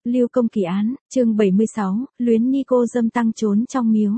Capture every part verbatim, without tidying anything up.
Lưu Công Kỳ án, chương bảy mươi sáu, luyến ni cô dâm tăng trốn trong miếu.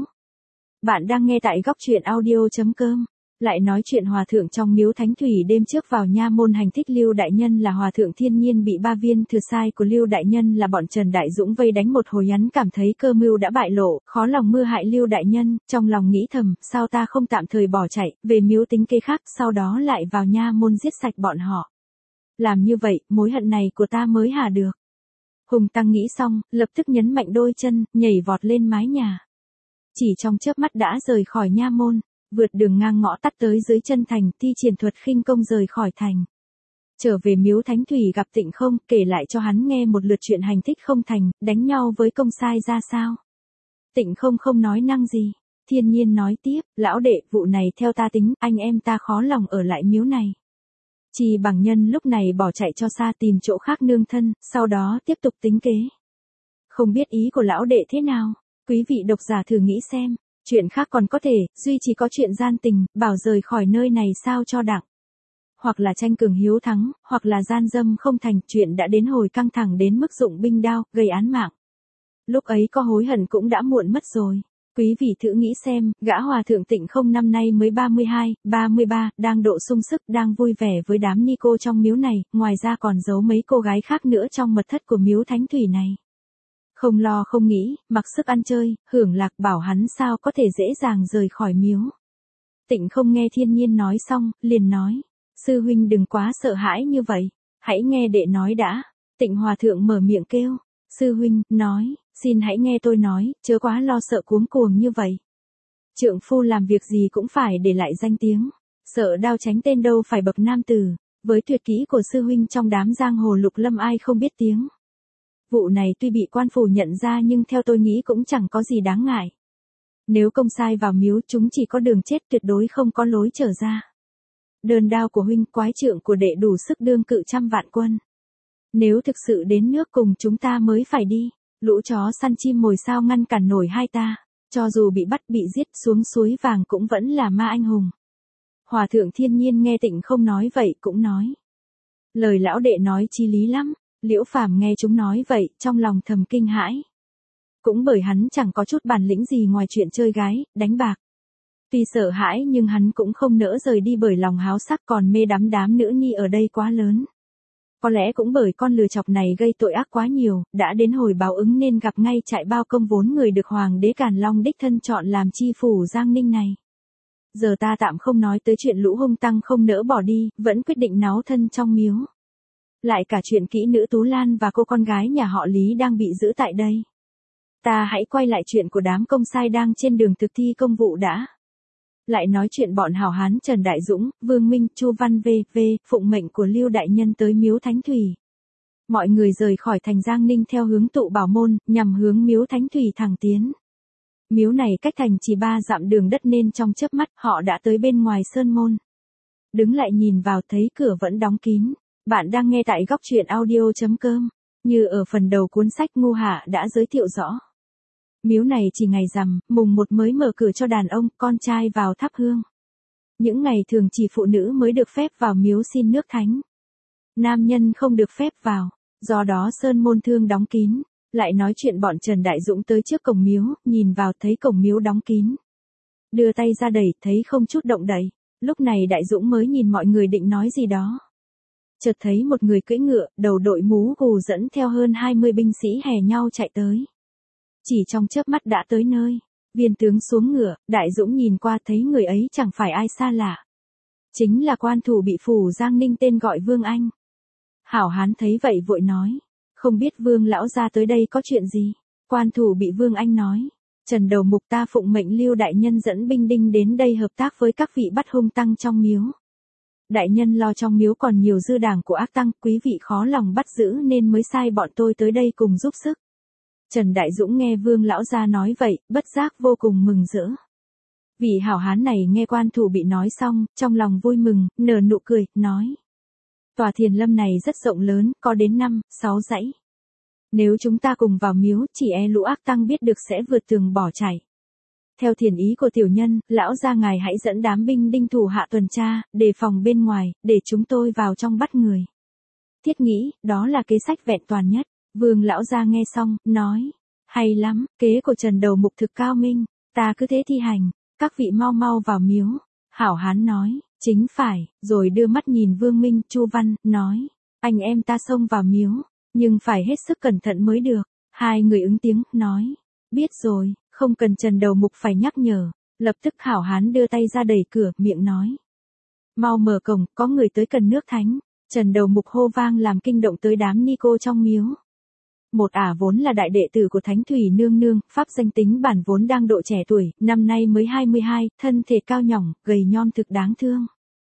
Bạn đang nghe tại góc truyện audio chấm com. Lại nói chuyện hòa thượng trong miếu Thánh Thủy đêm trước vào nha môn hành thích Lưu đại nhân là hòa thượng thiên nhiên bị ba viên thừa sai của Lưu đại nhân là bọn Trần Đại Dũng vây đánh một hồi, hắn cảm thấy cơ mưu đã bại lộ, khó lòng mưu hại Lưu đại nhân, trong lòng nghĩ thầm, sao ta không tạm thời bỏ chạy, về miếu tính kế khác, sau đó lại vào nha môn giết sạch bọn họ. Làm như vậy, mối hận này của ta mới hà được. Hùng Tăng nghĩ xong, lập tức nhấn mạnh đôi chân, nhảy vọt lên mái nhà. Chỉ trong chớp mắt đã rời khỏi nha môn, vượt đường ngang ngõ tắt tới dưới chân thành, thi triển thuật khinh công rời khỏi thành. Trở về miếu Thánh Thủy gặp Tịnh Không, kể lại cho hắn nghe một lượt chuyện hành thích không thành, đánh nhau với công sai ra sao. Tịnh Không không nói năng gì, thiên nhiên nói tiếp, lão đệ, vụ này theo ta tính, anh em ta khó lòng ở lại miếu này. Chỉ bằng nhân lúc này bỏ chạy cho xa tìm chỗ khác nương thân, sau đó tiếp tục tính kế. Không biết ý của lão đệ thế nào, quý vị độc giả thử nghĩ xem, chuyện khác còn có thể, duy chỉ có chuyện gian tình, bảo rời khỏi nơi này sao cho đặng. Hoặc là tranh cường hiếu thắng, hoặc là gian dâm không thành, chuyện đã đến hồi căng thẳng đến mức dụng binh đao, gây án mạng. Lúc ấy có hối hận cũng đã muộn mất rồi. Quý vị thử nghĩ xem, gã hòa thượng Tịnh Không năm nay mới ba mươi hai, ba mươi ba, đang độ sung sức, đang vui vẻ với đám ni cô trong miếu này, ngoài ra còn giấu mấy cô gái khác nữa trong mật thất của miếu Thánh Thủy này. Không lo không nghĩ, mặc sức ăn chơi, hưởng lạc, bảo hắn sao có thể dễ dàng rời khỏi miếu. Tịnh Không nghe thiên nhiên nói xong, liền nói, sư huynh đừng quá sợ hãi như vậy, hãy nghe đệ nói đã. Tịnh hòa thượng mở miệng kêu, sư huynh, nói, xin hãy nghe tôi nói, chớ quá lo sợ cuống cuồng như vậy. Trượng phu làm việc gì cũng phải để lại danh tiếng, sợ đao tránh tên đâu phải bậc nam tử, với tuyệt kỹ của sư huynh trong đám giang hồ lục lâm ai không biết tiếng. Vụ này tuy bị quan phủ nhận ra nhưng theo tôi nghĩ cũng chẳng có gì đáng ngại. Nếu công sai vào miếu chúng chỉ có đường chết, tuyệt đối không có lối trở ra. Đơn đao của huynh, quái trượng của đệ đủ sức đương cự trăm vạn quân. Nếu thực sự đến nước cùng chúng ta mới phải đi. Lũ chó săn chim mồi sao ngăn cản nổi hai ta, cho dù bị bắt bị giết xuống suối vàng cũng vẫn là ma anh hùng. Hòa thượng thiên nhiên nghe Tịnh Không nói vậy cũng nói. Lời lão đệ nói chi lý lắm, Liễu Phàm nghe chúng nói vậy, trong lòng thầm kinh hãi. Cũng bởi hắn chẳng có chút bản lĩnh gì ngoài chuyện chơi gái, đánh bạc. Tuy sợ hãi nhưng hắn cũng không nỡ rời đi bởi lòng háo sắc còn mê đắm đám nữ ni ở đây quá lớn. Có lẽ cũng bởi con lừa chọc này gây tội ác quá nhiều, đã đến hồi báo ứng nên gặp ngay trại bao công vốn người được Hoàng đế Càn Long đích thân chọn làm chi phủ Giang Ninh này. Giờ ta tạm không nói tới chuyện lũ hung tăng không nỡ bỏ đi, vẫn quyết định náu thân trong miếu. Lại cả chuyện kỹ nữ Tú Lan và cô con gái nhà họ Lý đang bị giữ tại đây. Ta hãy quay lại chuyện của đám công sai đang trên đường thực thi công vụ đã. Lại nói chuyện bọn hảo hán Trần Đại Dũng, Vương Minh, Chu Văn vê vê, phụng mệnh của Lưu đại nhân tới miếu Thánh Thủy. Mọi người rời khỏi thành Giang Ninh theo hướng Tụ Bảo môn, nhằm hướng miếu Thánh Thủy thẳng tiến. Miếu này cách thành chỉ ba dặm đường đất nên trong chớp mắt họ đã tới bên ngoài sơn môn. Đứng lại nhìn vào thấy cửa vẫn đóng kín. Bạn đang nghe tại góc truyện audio chấm com. Như ở phần đầu cuốn sách Ngu Hạ đã giới thiệu rõ. Miếu này chỉ ngày rằm, mùng một mới mở cửa cho đàn ông, con trai vào thắp hương. Những ngày thường chỉ phụ nữ mới được phép vào miếu xin nước thánh. Nam nhân không được phép vào, do đó sơn môn thương đóng kín. Lại nói chuyện bọn Trần Đại Dũng tới trước cổng miếu, nhìn vào thấy cổng miếu đóng kín. Đưa tay ra đẩy, thấy không chút động đậy. Lúc này Đại Dũng mới nhìn mọi người định nói gì đó. Chợt thấy một người cưỡi ngựa, đầu đội mũ gù dẫn theo hơn hai mươi binh sĩ hè nhau chạy tới. Chỉ trong chớp mắt đã tới nơi, viên tướng xuống ngựa, Đại Dũng nhìn qua thấy người ấy chẳng phải ai xa lạ. Chính là quan thủ bị phủ Giang Ninh tên gọi Vương Anh. Hảo hán thấy vậy vội nói, không biết Vương lão gia tới đây có chuyện gì. Quan thủ bị Vương Anh nói, Trần đầu mục ta phụng mệnh Lưu đại nhân dẫn binh đinh đến đây hợp tác với các vị bắt hung tăng trong miếu. Đại nhân lo trong miếu còn nhiều dư đảng của ác tăng, quý vị khó lòng bắt giữ nên mới sai bọn tôi tới đây cùng giúp sức. Trần Đại Dũng nghe Vương lão gia nói vậy, bất giác vô cùng mừng rỡ. Vị hảo hán này nghe quan thủ bị nói xong, trong lòng vui mừng, nở nụ cười, nói. Tòa thiền lâm này rất rộng lớn, có đến năm, sáu dãy. Nếu chúng ta cùng vào miếu, chỉ e lũ ác tăng biết được sẽ vượt tường bỏ chạy. Theo thiền ý của tiểu nhân, lão gia ngài hãy dẫn đám binh đinh thủ hạ tuần tra, đề phòng bên ngoài, để chúng tôi vào trong bắt người. Thiết nghĩ, đó là kế sách vẹn toàn nhất. Vương lão gia nghe xong, nói, hay lắm, kế của Trần Đầu Mục thực cao minh, ta cứ thế thi hành, các vị mau mau vào miếu. Hảo hán nói, chính phải, rồi đưa mắt nhìn Vương Minh, Chu Văn, nói, anh em ta xông vào miếu, nhưng phải hết sức cẩn thận mới được. Hai người ứng tiếng, nói, biết rồi, không cần Trần Đầu Mục phải nhắc nhở. Lập tức hảo hán đưa tay ra đẩy cửa, miệng nói, mau mở cổng, có người tới cần nước thánh. Trần Đầu Mục hô vang làm kinh động tới đám ni cô trong miếu. Một ả vốn là đại đệ tử của Thánh Thủy Nương Nương, pháp danh tính bản vốn đang độ trẻ tuổi, năm nay mới hai mươi hai, thân thể cao nhỏng, gầy nhom thực đáng thương.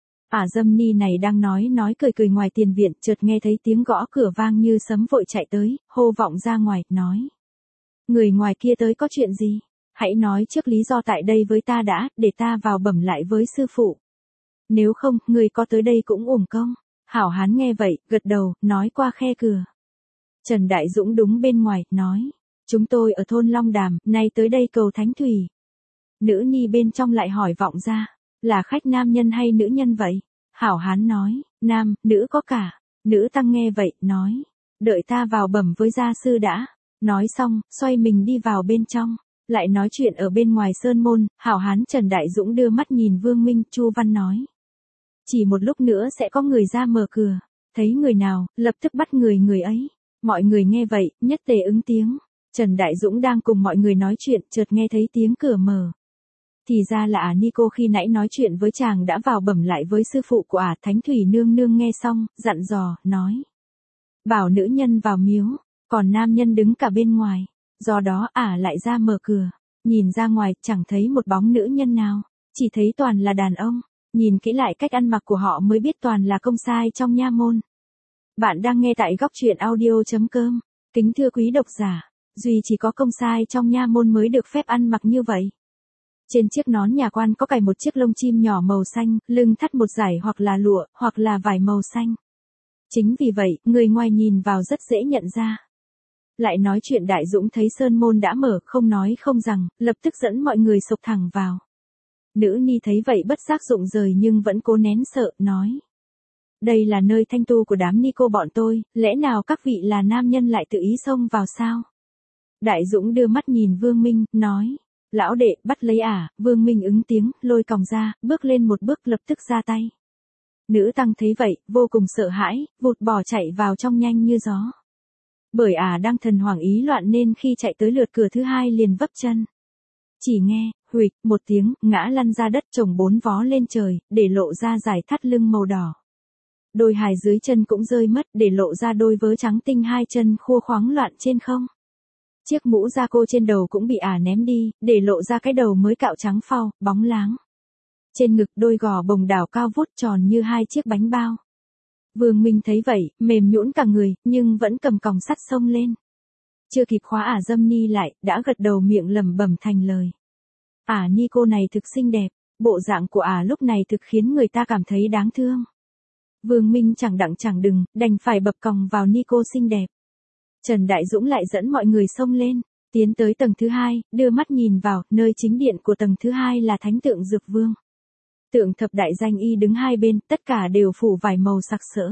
Ả dâm ni này đang nói nói cười cười ngoài tiền viện, chợt nghe thấy tiếng gõ cửa vang như sấm vội chạy tới, hô vọng ra ngoài, nói. Người ngoài kia tới có chuyện gì? Hãy nói trước lý do tại đây với ta đã, để ta vào bẩm lại với sư phụ. Nếu không, người có tới đây cũng uổng công. Hảo hán nghe vậy, gật đầu, nói qua khe cửa. Trần Đại Dũng đúng bên ngoài, nói. Chúng tôi ở thôn Long Đàm, nay tới đây cầu Thánh Thủy. Nữ ni bên trong lại hỏi vọng ra, là khách nam nhân hay nữ nhân vậy? Hảo hán nói, nam, nữ có cả. Nữ tăng nghe vậy, nói. Đợi ta vào bẩm với gia sư đã. Nói xong, xoay mình đi vào bên trong. Lại nói chuyện ở bên ngoài sơn môn, hảo hán Trần Đại Dũng đưa mắt nhìn Vương Minh, Chu Văn nói. Chỉ một lúc nữa sẽ có người ra mở cửa. Thấy người nào, lập tức bắt người người ấy. Mọi người nghe vậy, nhất tề ứng tiếng. Trần Đại Dũng đang cùng mọi người nói chuyện, chợt nghe thấy tiếng cửa mở. Thì ra là ả ni cô khi nãy nói chuyện với chàng đã vào bẩm lại với sư phụ của ả. Thánh Thủy Nương Nương nghe xong, dặn dò, nói. Bảo nữ nhân vào miếu, còn nam nhân đứng cả bên ngoài. Do đó ả lại ra mở cửa. Nhìn ra ngoài, chẳng thấy một bóng nữ nhân nào. Chỉ thấy toàn là đàn ông. Nhìn kỹ lại cách ăn mặc của họ mới biết toàn là công sai trong nha môn. Bạn đang nghe tại góc truyện audio.com. Kính thưa quý độc giả, duy chỉ có công sai trong nha môn mới được phép ăn mặc như vậy. Trên chiếc nón nhà quan có cài một chiếc lông chim nhỏ màu xanh, lưng thắt một dải hoặc là lụa, hoặc là vải màu xanh. Chính vì vậy, người ngoài nhìn vào rất dễ nhận ra. Lại nói chuyện Đại Dũng thấy sơn môn đã mở, không nói không rằng, lập tức dẫn mọi người sộc thẳng vào. Nữ ni thấy vậy bất giác rụng rời nhưng vẫn cố nén sợ, nói. Đây là nơi thanh tu của đám ni cô bọn tôi, lẽ nào các vị là nam nhân lại tự ý xông vào sao? Đại Dũng đưa mắt nhìn Vương Minh, nói. Lão đệ, bắt lấy ả. Vương Minh ứng tiếng, lôi còng ra, bước lên một bước lập tức ra tay. Nữ tăng thấy vậy, vô cùng sợ hãi, vụt bỏ chạy vào trong nhanh như gió. Bởi ả đang thần hoảng ý loạn nên khi chạy tới lượt cửa thứ hai liền vấp chân. Chỉ nghe, huỵch, một tiếng, ngã lăn ra đất chồng bốn vó lên trời, để lộ ra dải thắt lưng màu đỏ. Đôi hài dưới chân cũng rơi mất để lộ ra đôi vớ trắng tinh hai chân khua khoáng loạn trên không. Chiếc mũ da cô trên đầu cũng bị ả ném đi, để lộ ra cái đầu mới cạo trắng phau, bóng láng. Trên ngực đôi gò bồng đảo cao vút tròn như hai chiếc bánh bao. Vương Minh thấy vậy, mềm nhũn cả người, nhưng vẫn cầm còng sắt xông lên. Chưa kịp khóa ả dâm ni lại, đã gật đầu miệng lẩm bẩm thành lời. Ả ni cô này thực xinh đẹp, bộ dạng của ả lúc này thực khiến người ta cảm thấy đáng thương. Vương Minh chẳng đặng chẳng đừng, đành phải bập còng vào ni cô xinh đẹp. Trần Đại Dũng lại dẫn mọi người xông lên, tiến tới tầng thứ hai, đưa mắt nhìn vào, nơi chính điện của tầng thứ hai là thánh tượng Dược Vương. Tượng thập đại danh y đứng hai bên, tất cả đều phủ vải màu sặc sỡ.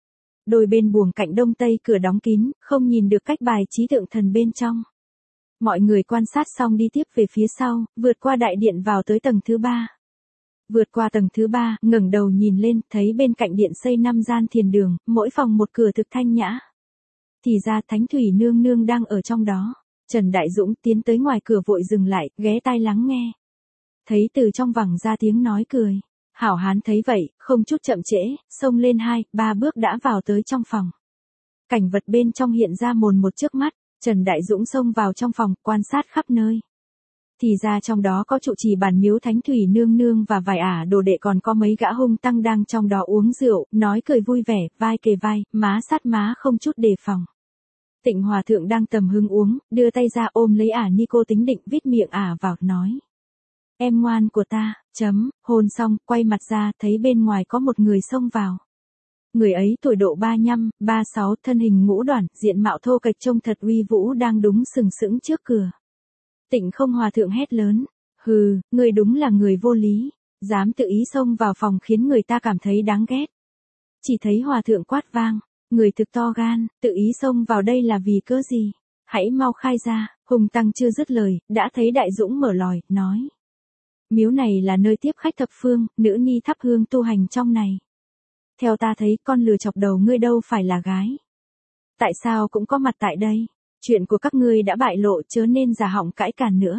Đôi bên buồng cạnh đông tây cửa đóng kín, không nhìn được cách bài trí tượng thần bên trong. Mọi người quan sát xong đi tiếp về phía sau, vượt qua đại điện vào tới tầng thứ ba. Vượt qua tầng thứ ba, ngẩng đầu nhìn lên, thấy bên cạnh điện xây năm gian thiền đường, mỗi phòng một cửa thực thanh nhã. Thì ra Thánh Thủy Nương Nương đang ở trong đó. Trần Đại Dũng tiến tới ngoài cửa vội dừng lại, ghé tai lắng nghe. Thấy từ trong vẳng ra tiếng nói cười. Hảo hán thấy vậy, không chút chậm trễ, xông lên hai, ba bước đã vào tới trong phòng. Cảnh vật bên trong hiện ra mồn một trước mắt, Trần Đại Dũng xông vào trong phòng, quan sát khắp nơi. Thì ra trong đó có trụ trì bản miếu Thánh Thủy Nương Nương và vài ả đồ đệ, còn có mấy gã hung tăng đang trong đó uống rượu, nói cười vui vẻ, vai kề vai, má sát má không chút đề phòng. Tịnh Hòa Thượng đang tầm hưng uống, đưa tay ra ôm lấy ả ni cô tính định vít miệng ả vào, nói. Em ngoan của ta, chấm, hôn xong, quay mặt ra, thấy bên ngoài có một người xông vào. Người ấy tuổi độ ba nhăm, ba sáu, thân hình ngũ đoản, diện mạo thô kệch trông thật uy vũ đang đúng sừng sững trước cửa. Tịnh Không Hòa Thượng hét lớn, hừ, người đúng là người vô lý, dám tự ý xông vào phòng khiến người ta cảm thấy đáng ghét. Chỉ thấy Hòa Thượng quát vang, Người thực to gan, tự ý xông vào đây là vì cớ gì? Hãy mau khai ra. Hùng Tăng chưa dứt lời, đã thấy Đại Dũng mở lòi, nói. Miếu này là nơi tiếp khách thập phương, nữ ni thắp hương tu hành trong này. Theo ta thấy con lừa chọc đầu ngươi đâu phải là gái. Tại sao cũng có mặt tại đây? Chuyện của các ngươi đã bại lộ chớ nên giả họng cãi càn nữa.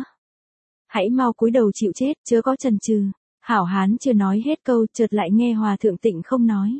Hãy mau cúi đầu chịu chết chớ có chần chừ. Hảo hán chưa nói hết câu chợt lại nghe Hòa thượng Tịnh không nói.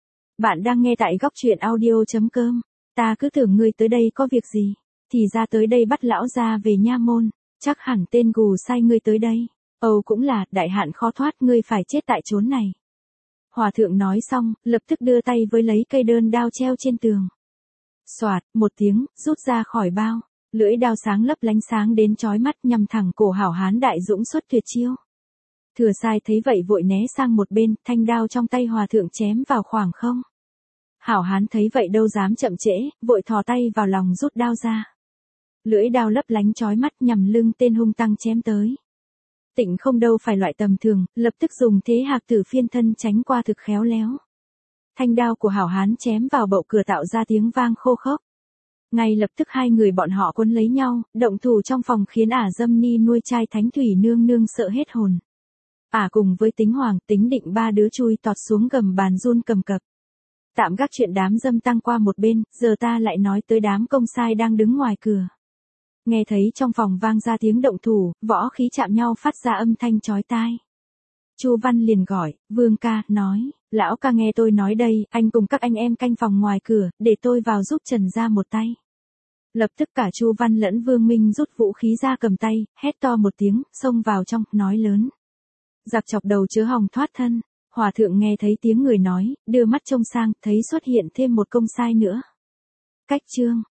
Bạn đang nghe tại góc truyện audio.com. Ta cứ tưởng ngươi tới đây có việc gì. Thì ra tới đây bắt lão gia về nha môn. Chắc hẳn tên gù sai ngươi tới đây. Âu cũng là đại hạn khó thoát ngươi phải chết tại chốn này. Hòa thượng nói xong, lập tức đưa tay với lấy cây đơn đao treo trên tường. Xoạt, một tiếng, rút ra khỏi bao. Lưỡi đao sáng lấp lánh sáng đến chói mắt nhằm thẳng cổ hảo hán Đại Dũng xuất tuyệt chiêu. Thừa sai thấy vậy vội né sang một bên, thanh đao trong tay hòa thượng chém vào khoảng không. Hảo hán thấy vậy đâu dám chậm trễ, vội thò tay vào lòng rút đao ra. Lưỡi đao lấp lánh chói mắt nhằm lưng tên hung tăng chém tới. Tịnh không đâu phải loại tầm thường, lập tức dùng thế hạc tử phiên thân tránh qua thực khéo léo. Thanh đao của hảo hán chém vào bậu cửa tạo ra tiếng vang khô khốc. Ngay lập tức hai người bọn họ quấn lấy nhau, động thủ trong phòng khiến ả dâm ni nuôi trai Thánh Thủy nương nương sợ hết hồn. Ả cùng với Tính Hoàng, Tính Định ba đứa chui tọt xuống gầm bàn run cầm cập. Tạm gác chuyện đám dâm tăng qua một bên, giờ ta lại nói tới đám công sai đang đứng ngoài cửa. Nghe thấy trong phòng vang ra tiếng động thủ, võ khí chạm nhau phát ra âm thanh chói tai. Chu Văn liền gọi, Vương ca, nói, lão ca nghe tôi nói đây, anh cùng các anh em canh phòng ngoài cửa, để tôi vào giúp Trần ra một tay. Lập tức cả Chu Văn lẫn Vương Minh rút vũ khí ra cầm tay, hét to một tiếng, xông vào trong, nói lớn. Giặc chọc đầu chớ hòng thoát thân. Hòa thượng nghe thấy tiếng người nói, đưa mắt trông sang, thấy xuất hiện thêm một công sai nữa. Cách chương